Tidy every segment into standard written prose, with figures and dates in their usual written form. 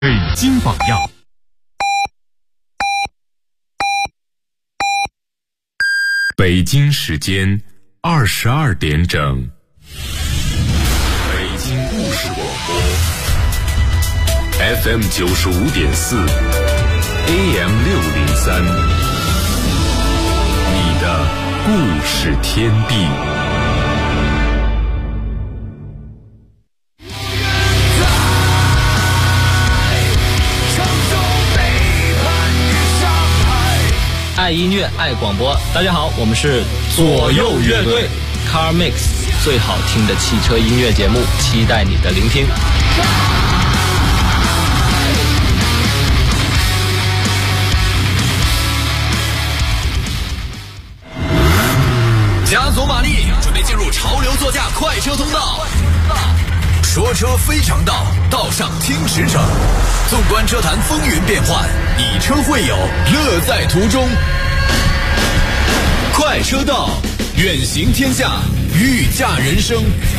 北京榜样。北京时间22点整。北京故事广播 FM 95.4 AM 603，你的故事天地。 爱音乐，爱广播。大家好，我们是左右乐队 Car Mix， 最好听的汽车音乐节目，期待你的聆听。 加足马力，准备进入潮流座驾快车通道。说车非常道，道上听驰骋。纵观车坛风云变幻，以车会友，乐在途中。快车道，远行天下，御驾人生。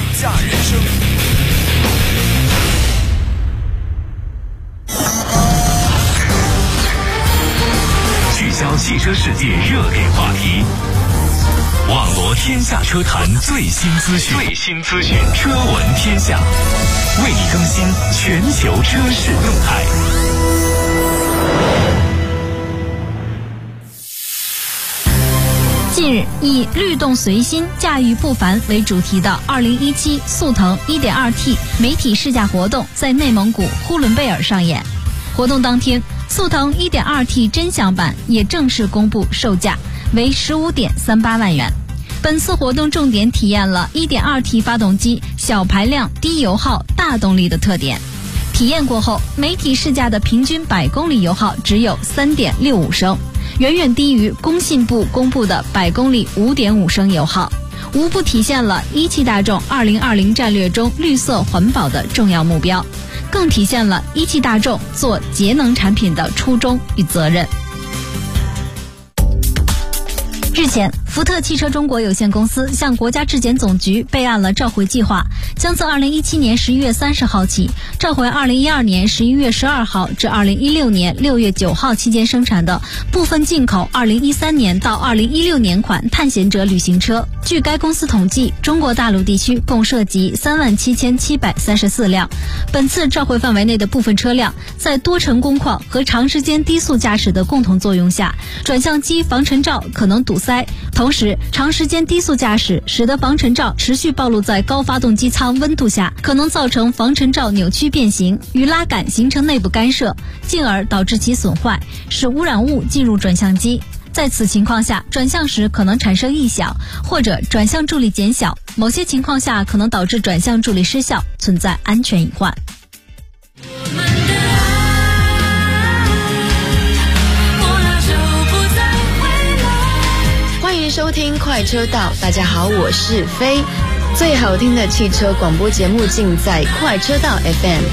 聚焦汽车世界热点话题，网罗天下车坛最新资讯，车闻天下，为你更新全球车市动态。 近日，以律动随心，驾驭不凡为主题的2017速腾 1.2T 媒体试驾活动在内蒙古呼伦贝尔上演。活动当天，速腾 1.2T 真享版也正式公布售价，为15.38万元。本次活动重点体验了 1.2T 发动机小排量、低油耗、大动力的特点。体验过后，媒体试驾的平均100公里油耗只有 3.65 升，远远低于工信部公布的100公里 5.5 升油耗，无不体现了一汽大众2020战略中绿色环保的重要目标，更体现了一汽大众做节能产品的初衷与责任。日前，福特汽车中国有限公司向国家质检总局备案了召回计划，将自2017年11月30号起召回2012年11月12号至2016年6月9号期间生产的部分进口2013年到2016年款探险者旅行车。据该公司统计，中国大陆地区共涉及37734辆。本次召回范围内的部分车辆，在多尘工况和长时间低速驾驶的共同作用下，转向机防尘罩可能堵塞，同时长时间低速驾驶使得防尘罩持续暴露在高发动机舱温度下，可能造成防尘罩扭曲变形与拉杆形成内部干涉，进而导致其损坏，使污染物进入转向机。在此情况下，转向时可能产生异响，或者转向助力减小，某些情况下可能导致转向助力失效，存在安全隐患。 欢迎收听快车道，大家好，我是飞。最好听的汽车广播节目尽在快车道 FM。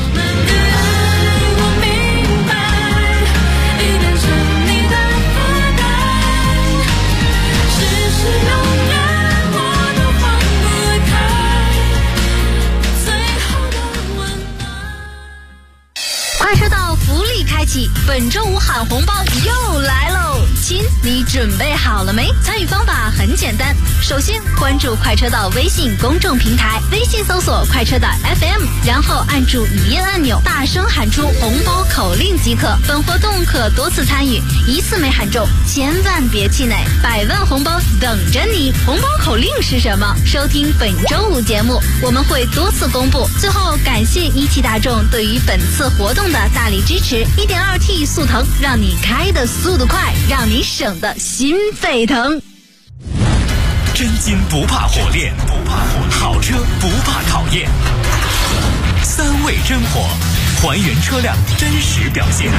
快车道福利开启，本周五喊红包又来喽！亲，你准备好了没？参与方法很简单，首先关注快车道微信公众平台，微信搜索快车道 FM， 然后按住语音按钮，大声喊出红包口令即可。本活动可多次参与，一次没喊中千万别气馁，100万红包等着你。红包口令是什么？收听本周五节目，我们会多次公布。最后感谢一汽大众对于本次活动的大力支持。 1.2T 速腾，让你开的速度快，让你省的心沸腾。 真金不怕火炼，好车不怕考验。3味真火，还原车辆真实表现。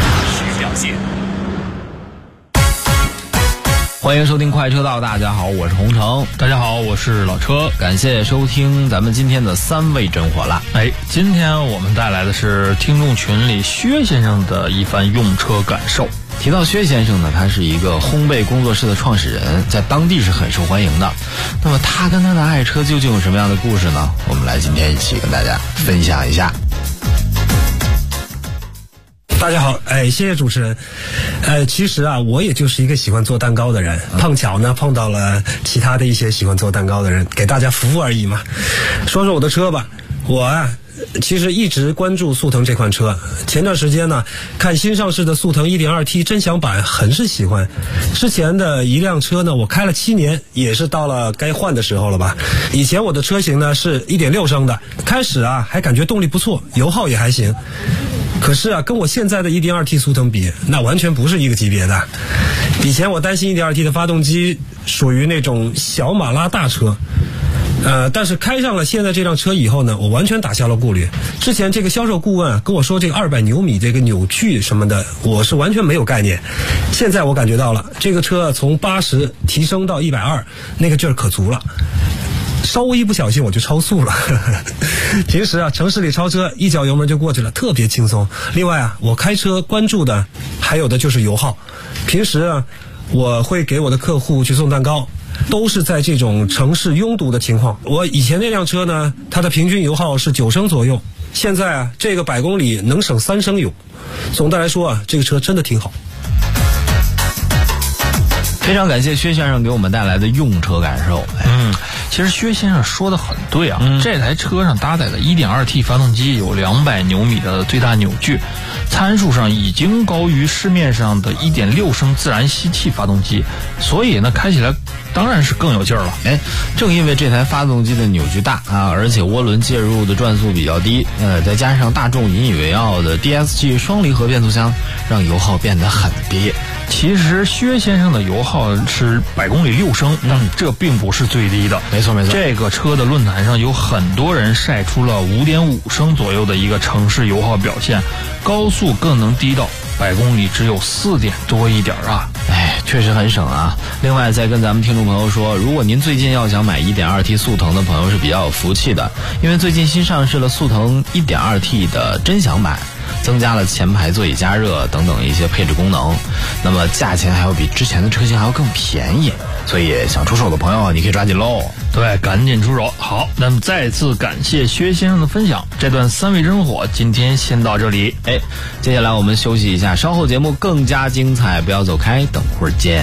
欢迎收听快车道，大家好，我是洪城。 大家好，我是老车。 感谢收听咱们今天的3味真火辣。 今天我们带来的是听众群里薛先生的一番用车感受。 提到薛先生呢，他是一个烘焙工作室的创始人，在当地是很受欢迎的。那么他跟他的爱车究竟有什么样的故事呢？我们来今天一起跟大家分享一下。 大家好，谢谢主持人。其实啊，我也就是一个喜欢做蛋糕的人，碰巧呢碰到了其他的一些喜欢做蛋糕的人，给大家服务而已嘛。说说我的车吧，我啊其实一直关注速腾这款车。前段时间呢，看新上市的速腾 1.2T 臻享版，很是喜欢。之前的一辆车呢，我开了7年，也是到了该换的时候了吧。以前我的车型呢是 1.6 升的，开始啊还感觉动力不错，油耗也还行。可是啊，跟我现在的 1.2T 速腾比，那完全不是一个级别的。以前我担心 1.2T 的发动机属于那种小马拉大车，但是开上了现在这辆车以后呢，我完全打消了顾虑。之前这个销售顾问啊跟我说这个200牛米这个扭矩什么的，我是完全没有概念。现在我感觉到了，这个车从80提升到120，那个劲儿可足了。稍微一不小心我就超速了平时啊城市里超车一脚油门就过去了，特别轻松。另外啊，我开车关注的还有的就是油耗。平时啊我会给我的客户去送蛋糕，都是在这种城市拥堵的情况。我以前那辆车呢，它的平均油耗是9升左右，现在啊这个100公里能省3升油。总的来说啊，这个车真的挺好。 非常感谢薛先生给我们带来的用车感受。其实薛先生说的很对啊，这台车上搭载的 1.2T 发动机有200牛米的最大扭矩，参数上已经高于市面上的 1.6 升自然吸气发动机，所以呢开起来当然是更有劲儿了。 正因为这台发动机的扭矩大啊，而且涡轮介入的转速比较低，再加上大众引以为傲的 DSG 双离合变速箱，让油耗变得很低。 其实薛先生的油耗是100公里6升，但这并不是最低的。 没错。 这个车的论坛上有很多人晒出了5.5升左右的一个城市油耗表现，高速更能低到100公里只有4点多一点啊。 确实很省啊。另外再跟咱们听众朋友说，如果您最近要想买 1.2T 速腾的朋友是比较有福气的，因为最近新上市了速腾 1.2T 的臻享版，增加了前排座椅加热等等一些配置功能，那么价钱还要比之前的车型还要更便宜，所以想出手的朋友你可以抓紧喽。 对，赶紧出手。好，那么再次感谢薛先生的分享，这段3味真火今天先到这里。 接下来我们休息一下，稍后节目更加精彩，不要走开，等会儿见。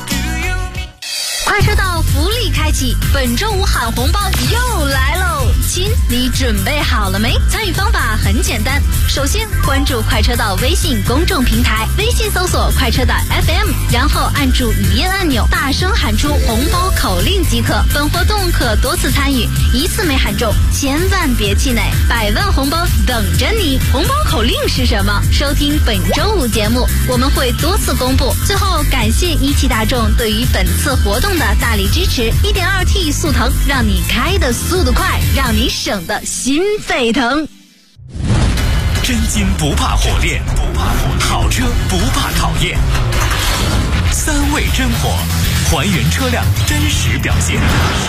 本周五喊红包又来喽！ 亲，你准备好了没？参与方法很简单，首先关注快车道微信公众平台，微信搜索快车道 FM， 然后按住语音按钮，大声喊出红包口令即可。本活动可多次参与，一次没喊中千万别气馁，100万红包等着你。红包口令是什么？收听本周五节目，我们会多次公布。最后感谢17大众对于本次活动的大力支持。1.2T 速腾，让你开的速度快，让你省的心沸腾。 真金不怕火炼，好车不怕考验。3味真火，还原车辆真实表现。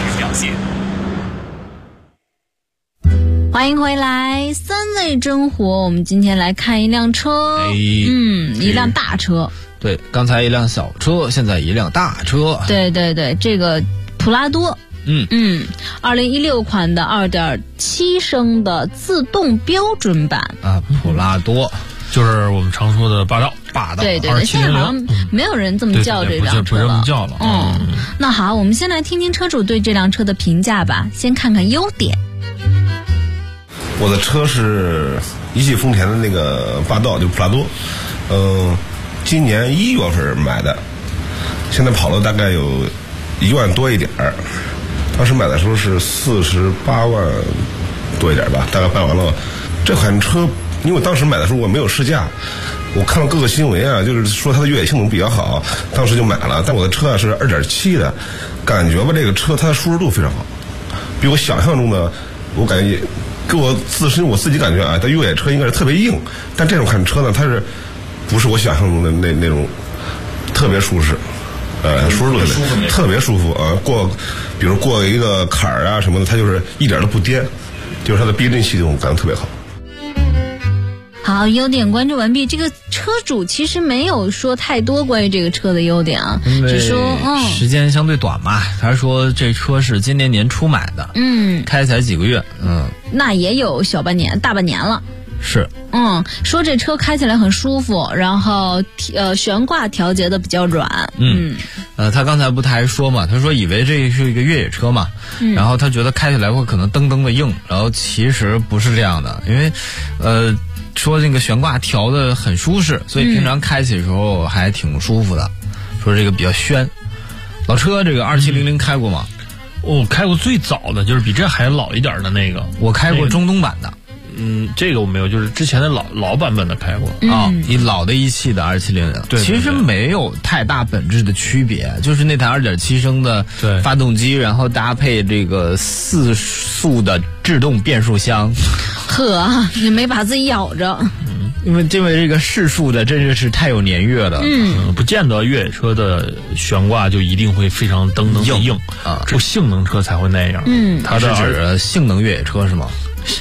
欢迎回来，3味真火。我们今天来看一辆车，一辆大车。 对，刚才一辆小车，现在一辆大车。 对，这个普拉多。2016款的2.7升的自动标准版啊，普拉多就是我们常说的霸道。 对，现在好像没有人这么叫这辆车了， 不这么叫了。 那好，我们先来听听车主对这辆车的评价吧。先看看优点。 我的车是一汽丰田的那个霸道，就是普拉多，今年1月份买的，现在跑了大概有1万多一点儿。当时买的时候是48万多一点吧，大概办完了。这款车，因为我当时买的时候我没有试驾，我看了各个新闻啊，就是说它的越野性能比较好，当时就买了。但我的车是2.7的，感觉吧这个车它的舒适度非常好，比我想象中的，我感觉给我自己感觉啊，它越野车应该是特别硬，但这种款车呢，它是不是我想象中的那种特别舒适。舒适度特别舒服啊！比如过一个坎儿啊什么的，它就是一点都不颠，就是它的避震系统感觉特别好。 好，优点关注完毕。这个车主其实没有说太多关于这个车的优点啊，只说时间相对短嘛。他说这车是今年年初买的，开才几个月， 那也有小半年、大半年了。 是， 说这车开起来很舒服，然后悬挂调节的比较软。 他刚才不他还说嘛，他说以为这是一个越野车嘛，然后他觉得开起来会可能噔噔的硬，然后其实不是这样的，因为说那个悬挂调的很舒适，所以平常开起的时候还挺舒服的。说这个比较宣。老车这个2700开过吗？ 我开过最早的，就是比这还老一点的那个， 我开过中东版的。 这个我没有，就是之前的老版本的开过你老的一汽的2700， 对， 其实没有太大本质的区别，就是那台2.7升的发动机，然后搭配这个4速的制动变速箱。 你没把自己咬着。 因为这个4速的真是太有年月了。 不见得越野车的悬挂就一定会非常噔噔的硬啊，只有性能车才会那样。 它是指性能越野车是吗？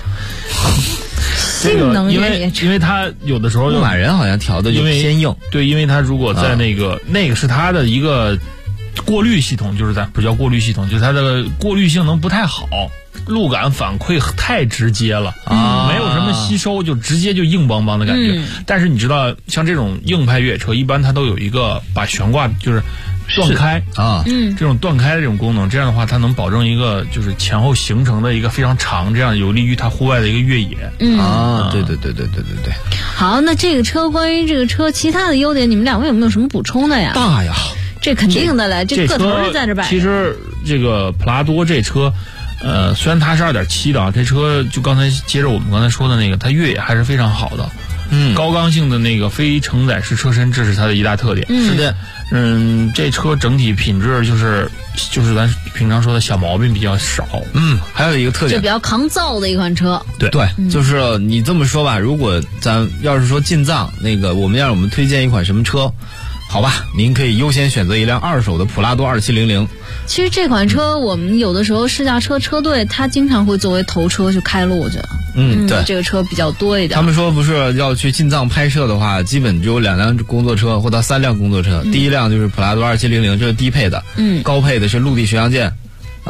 性能越野车， 因为它有的时候牧马人好像调的就偏硬。 对，因为它如果在那个是它的一个过滤系统，就是不叫过滤系统，就是它的过滤性能不太好，路感反馈太直接了没有什么吸收，就直接就硬邦邦的感觉。但是你知道，像这种硬派越野车，一般它都有一个把悬挂就是断开这种断开的这种功能，这样的话它能保证一个就是前后行程的一个非常长，这样有利于它户外的一个越野。 对。 好，那这个车关于这个车其他的优点，你们两位有没有什么补充的呀？ 大呀， 这肯定的了，这个头是在这摆。 其实这个普拉多这车。虽然它是2.7的啊，这车就刚才接着我们刚才说的那个，它越野还是非常好的。高刚性的那个非承载式车身，这是它的一大特点。 是的。 这车整体品质就是咱平常说的小毛病比较少。 还有一个特点， 就比较抗造的一款车。 对，就是你这么说吧，如果咱要是说进藏那个，我们推荐一款什么车？好吧，您可以优先选择一辆二手的普拉多2700。 其实这款车我们有的时候试驾车队它经常会作为头车去开路去。 对， 这个车比较多一点。 他们说不是要去进藏拍摄的话，基本就有2辆工作车或到3辆工作车。第一辆就是普拉多2700，这是低配的。高配的是陆地巡洋舰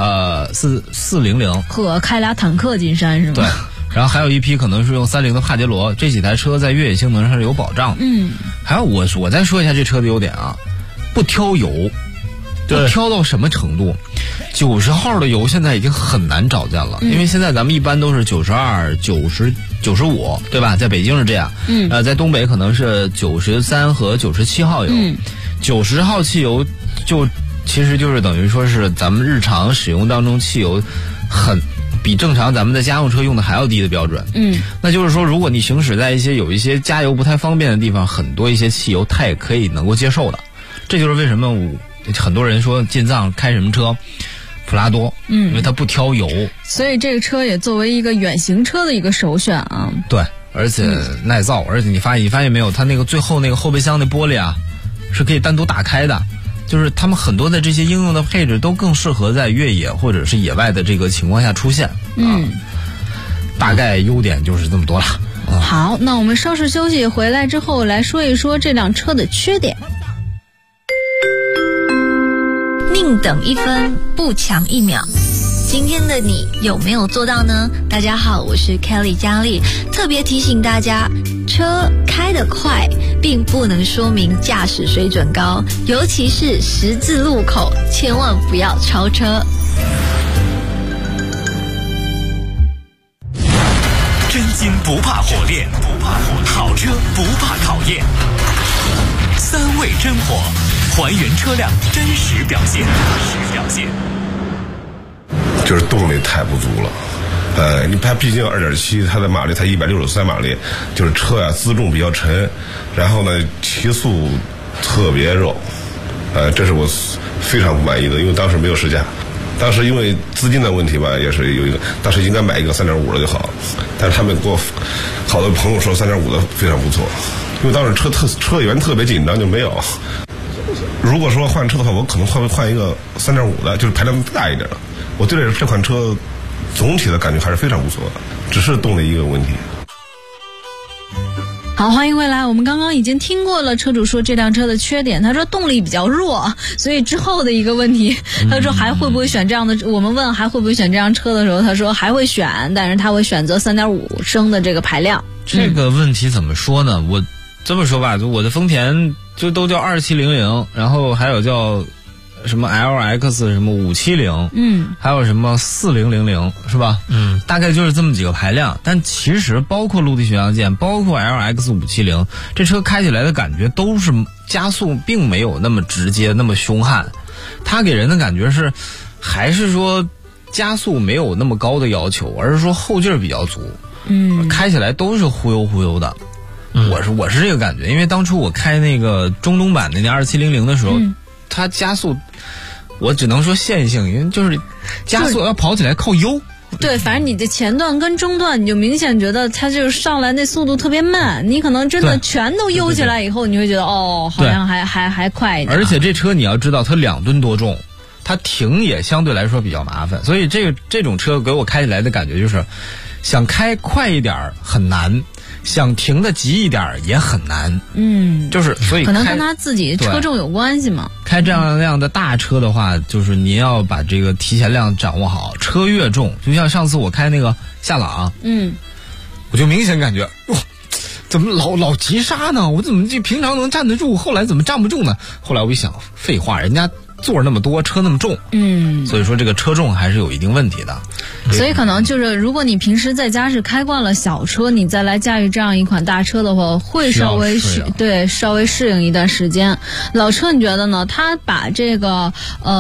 400。 开俩坦克进山是吗？ 对。然后还有一批可能是用30的帕杰罗，这几台车在越野性能上是有保障的。还有我再说一下这车的优点啊，不挑油，不挑到什么程度？ 90号的油现在已经很难找见了，因为现在咱们一般都是92、90、95，对吧？在北京是这样，在东北可能是93和97号油，90号汽油其实就是等于说是咱们日常使用当中汽油比正常咱们的家用车用的还要低的标准。那就是说，如果你行驶在有一些加油不太方便的地方，很多一些汽油它也可以能够接受的。这就是为什么很多人说进藏开什么车，普拉多，因为它不挑油， 所以这个车也作为一个远行车的一个首选啊。 对，而且耐造，而且你发现没有，它那个最后那个后备箱的玻璃啊，是可以单独打开的。就是他们很多的这些应用的配置都更适合在越野或者是野外的这个情况下出现。大概优点就是这么多了。 好，那我们稍事休息，回来之后来说一说这辆车的缺点。 宁等一分，不抢1秒。今天的你有没有做到呢？大家好，我是 Kelly 佳丽，特别提醒大家，车开得快并不能说明驾驶水准高，尤其是十字路口，千万不要超车。 真金不怕火炼，好车不怕考验。3味真火，还原车辆真实表现。 就是动力太不足了，它毕竟2.7，它的马力才163马力，就是车呀辎重比较沉，然后呢提速特别肉，这是我非常不满意的，因为当时没有试驾，当时因为资金的问题吧，也是有一个，当时应该买一个3.5的就好，但是他们给我好多朋友说3.5的非常不错，因为当时车源特别紧张就没有。如果说换车的话，我可能会换一个3.5的，就是排量大一点的。我对这款车总体的感觉还是非常不错的，只是动力一个问题。 好，欢迎回来。我们刚刚已经听过了车主说这辆车的缺点，他说动力比较弱，所以之后的一个问题，他说还会不会选这样的，我们问还会不会选这辆车的时候，他说还会选，但是他会选择3.5升的这个排量。 这个问题怎么说呢？我这么说吧，就我的丰田就都叫2700，然后还有叫什么 LX 什么570，还有什么4000，是吧？大概就是这么几个排量。但其实包括陆地巡洋舰，包括 LX 570，这车开起来的感觉都是加速并没有那么直接，那么凶悍。它给人的感觉是，还是说加速没有那么高的要求，而是说后劲儿比较足。开起来都是忽悠忽悠的。我是这个感觉，因为当初我开那个中东版的那2700的时候，它加速，我只能说线性，因为就是加速要跑起来靠悠。 对，反正你的前段跟中段，你就明显觉得它就是上来那速度特别慢，你可能真的全都悠起来以后，你会觉得好像还快一点。 而且这车你要知道，它2吨多重，它停也相对来说比较麻烦，所以这种车给我开起来的感觉就是，想开快一点很难。想停的急一点也很难，就是所以可能跟他自己车重有关系嘛。 开这样的大车的话，就是你要把这个提前量掌握好，车越重，就像上次我开那个夏朗，我就明显感觉，怎么老急刹呢？我怎么就平常能站得住，后来怎么站不住呢？后来我一想，废话，人家座那么多，车那么重，所以说这个车重还是有一定问题的。 所以可能就是如果你平时在家是开惯了小车，你再来驾驭这样一款大车的话，会稍微适应一段时间。老车你觉得呢？它把这个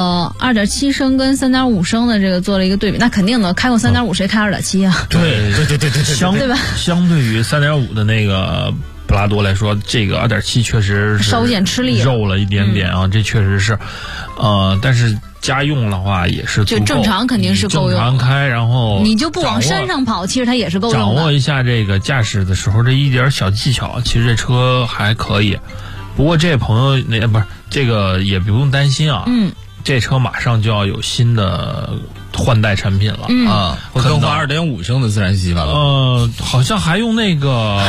2.7升跟3.5升的这个做了一个对比，那肯定的，开过3.5谁开2.7啊？ 对， 对吧？ 相对于3.5的那个普拉多来说，这个2.7确实是稍有点吃力， 肉了一点点啊，这确实是，但是家用的话也是就正常肯定是够用， 正常开，然后你就不往山上跑，其实它也是够用的。 掌握一下这个驾驶的时候这一点小技巧，其实这车还可以。不过这朋友不是这个也不用担心啊，这车马上就要有新的换代产品了啊， 会更换2.5升的自然吸吧？ 好像还用那个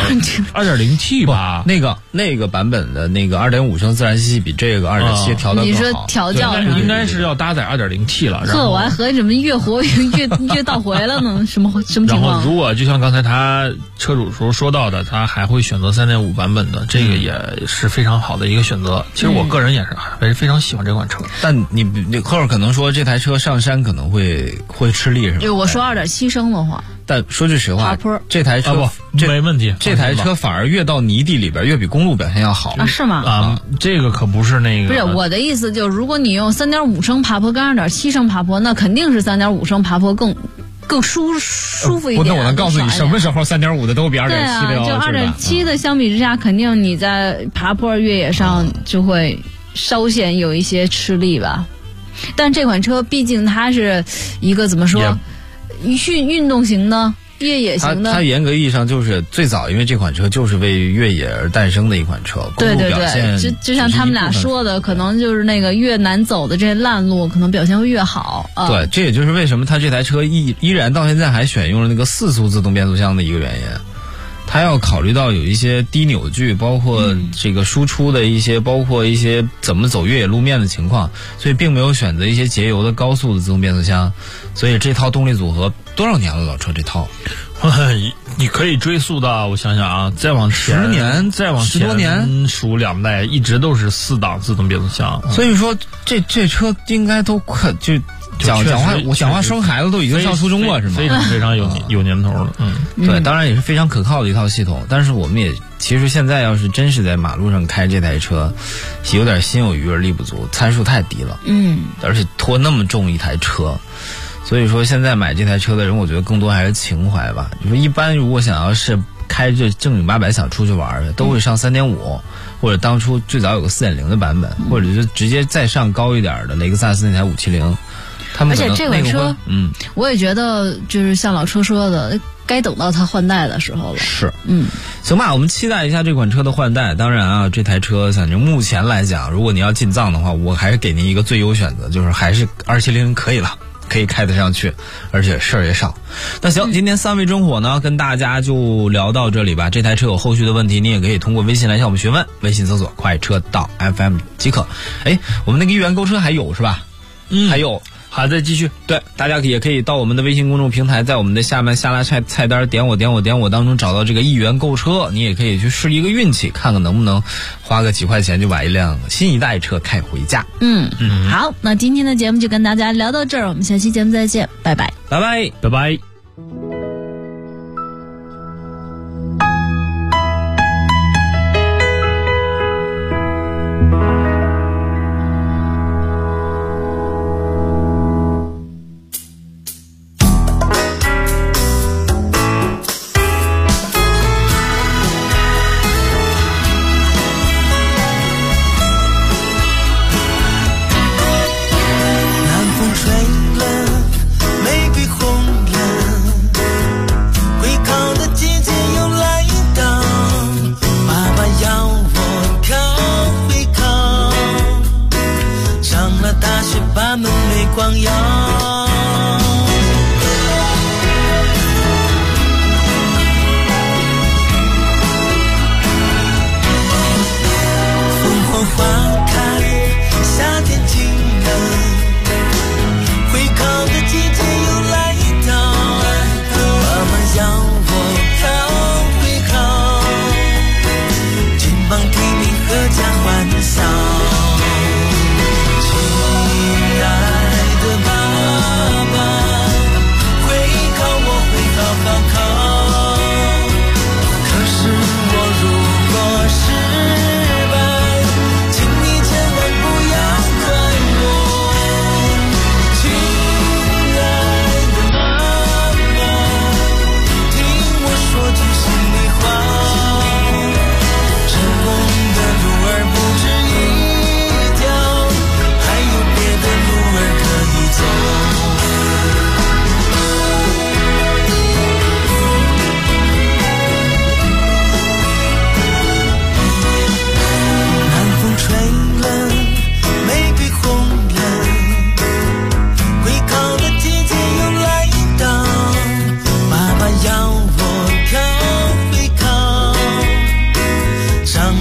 2.0T 吧？ 那个版本的那个2.5升自然吸比这个2.7调的更好。 你说调教但是应该是要搭载2.0T 了。 呵，我还合计怎么越活越倒回了呢？什么情况？ 然后如果就像刚才他车主说到的，他还会选择3.5版本的，这个也是非常好的一个选择。其实我个人也是还是非常喜欢这款车。 但你后边可能说这台车上山可能会吃力是吗？ 就我说2.7升的话。 但说句实话，这台车没问题， 这台车反而越到泥地里边越比公路表现要好啊？是吗？ 啊，这个可不是那个。 不是我的意思，就是如果你用3.5升爬坡跟2.7升爬坡，那肯定是3.5升爬坡更舒服一点。 那我能告诉你什么时候3.5的都比2.7的要。 对啊，就2.7的相比之下，肯定你在爬坡越野上就会稍显有一些吃力吧。但这款车毕竟它是一个怎么说？运动型的、越野型的， 它严格意义上就是最早，因为这款车就是为越野而诞生的一款车。 对对对，就像他们俩说的，可能就是那个越难走的这烂路，可能表现会越好。 对，这也就是为什么它这台车依然到现在还选用了那个4速自动变速箱的一个原因。它要考虑到有一些低扭矩，包括这个输出的一些，包括一些怎么走越野路面的情况，所以并没有选择一些节油的高速的自动变速箱。所以这套动力组合多少年了？老车这套， 你可以追溯到我想想啊，再往前 10年， 再往 10多年， 数2代一直都是4档自动变速箱。 所以说这车应该都快就。讲话生孩子都已经上初中了是吗？ 非常非常有年头了。 对，当然也是非常可靠的一套系统。但是我们也其实现在要是真是在马路上开这台车，有点心有余而力不足，参数太低了。而且拖那么重一台车，所以说现在买这台车的人，我觉得更多还是情怀吧。就是一般如果想要是开着正经八百想出去玩的，都会上3.5，或者当初最早有个4.0的版本，或者就直接再上高一点的雷克萨斯那台570。 而且这款车，我也觉得就是像老车说的，该等到它换代的时候了。 是，行吧，我们期待一下这款车的换代。当然啊，这台车反正目前来讲，如果你要进藏的话，我还是给您一个最优选择，就是还是270可以了，可以开得上去，而且事儿也少。那行，今天3位真火呢，跟大家就聊到这里吧。这台车有后续的问题，你也可以通过微信来向我们询问，微信搜索快车道 FM 即可。我们那个1元购车还有是吧？还有。 还在继续， 对，大家也可以到我们的微信公众平台，在我们的下拉菜单点我当中找到这个1元购车，你也可以去试一个运气，看看能不能花个几块钱就把一辆新一代车开回家。 好，那今天的节目就跟大家聊到这儿，我们下期节目再见，拜拜， 拜拜， 拜拜。 吹了，玫瑰红了。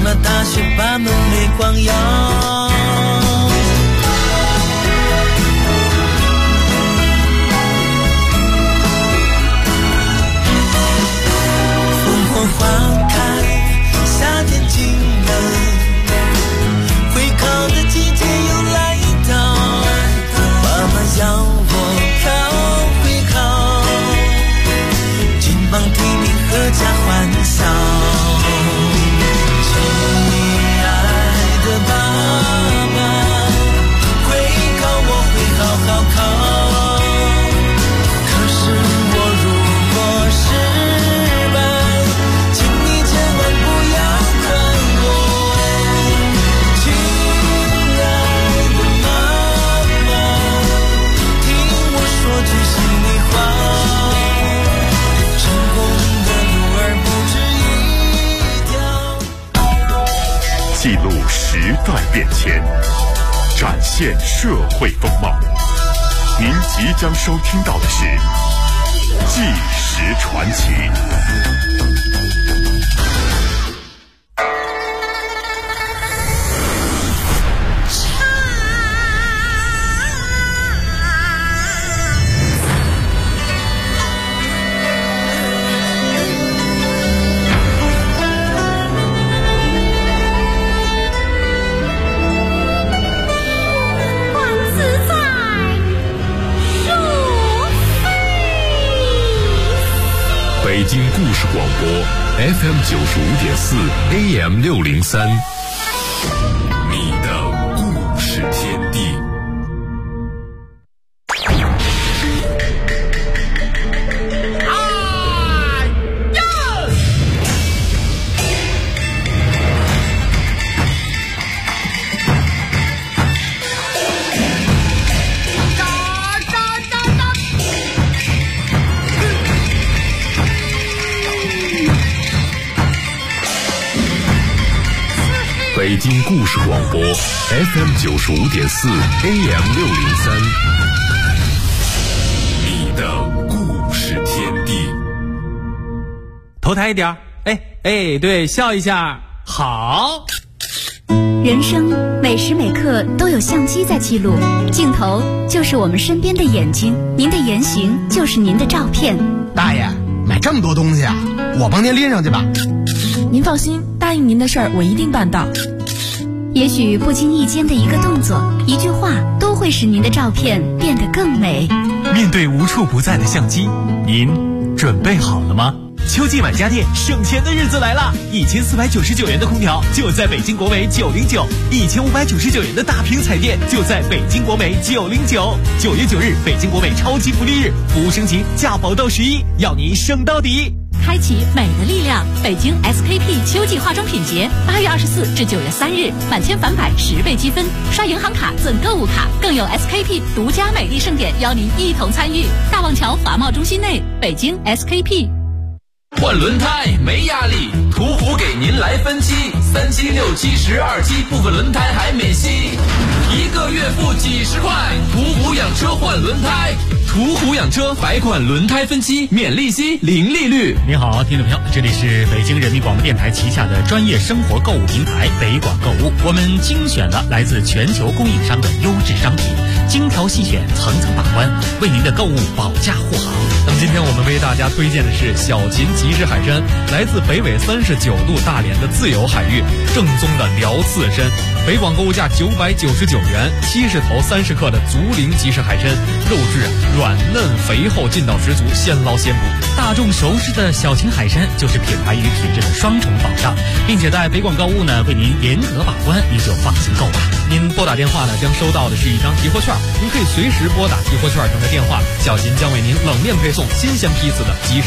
了大雪，把门没光耀。烽火花开，夏天进门，会考的季节又来到，妈妈要我考会考，金榜题名阖家欢笑。亲爱的爸爸，会考我会好好考，可是我如果失败，请你千万不要怪我。亲爱的妈妈，听我说句心里话，成功的路儿不止一条。 记录时代变迁，展现社会风貌。您即将收听到的是《纪实传奇》。北京故事广播 FM 95.4 AM 603，你的故事天地。北京故事广播 FM 95.4 AM 603，你的故事天地。 头抬一点，哎，对，笑一下，好。 人生每时每刻都有相机在记录，镜头就是我们身边的眼睛，您的言行就是您的照片。 大爷，买这么多东西啊，我帮您拎上去吧。 您放心，答应您的事儿我一定办到。 也许不经意间的一个动作、一句话，都会使您的照片变得更美。 面对无处不在的相机，您准备好了吗？秋季买家电省钱的日子来了，1499元的空调就在北京国美909，1599元的大屏彩电就在北京国美909。9月9日，北京国美超级福利日，服务升级，价保到11，要你省到底。 开启美的力量，北京 SKP 秋季化妆品节，8月24至9月3日，满千返百10倍积分，刷银行卡赠购物卡，更有 SKP 独家美丽盛典邀您一同参与。大望桥法贸中心内，北京 SKP。 换轮胎没压力，途虎给您来分期，3期、6期、12期，部分轮胎还免息，1个月付几10块。途虎养车换轮胎，途虎养车百款轮胎分期，免利息，零利率。 你好，听众朋友，这里是北京人民广播电台旗下的专业生活购物平台北广购物，我们精选了来自全球供应商的优质商品，精挑细选，层层把关，为您的购物保驾护航。 那么今天我们为大家推荐的是小秦极致海参，来自北纬39度大连的自由海域，正宗的辽刺参。北广购物价999元，70头30克的竹林极致海参，肉质软嫩肥厚，劲道十足，现捞现捕。 大众熟知的小秦海参就是品牌与品质的双重保障，并且在北广购物呢为您严格把关，您就放心购吧。 您拨打电话呢，将收到的是一张提货券，您可以随时拨打提货券上的电话，小秦将为您冷链配送新鲜批次的极致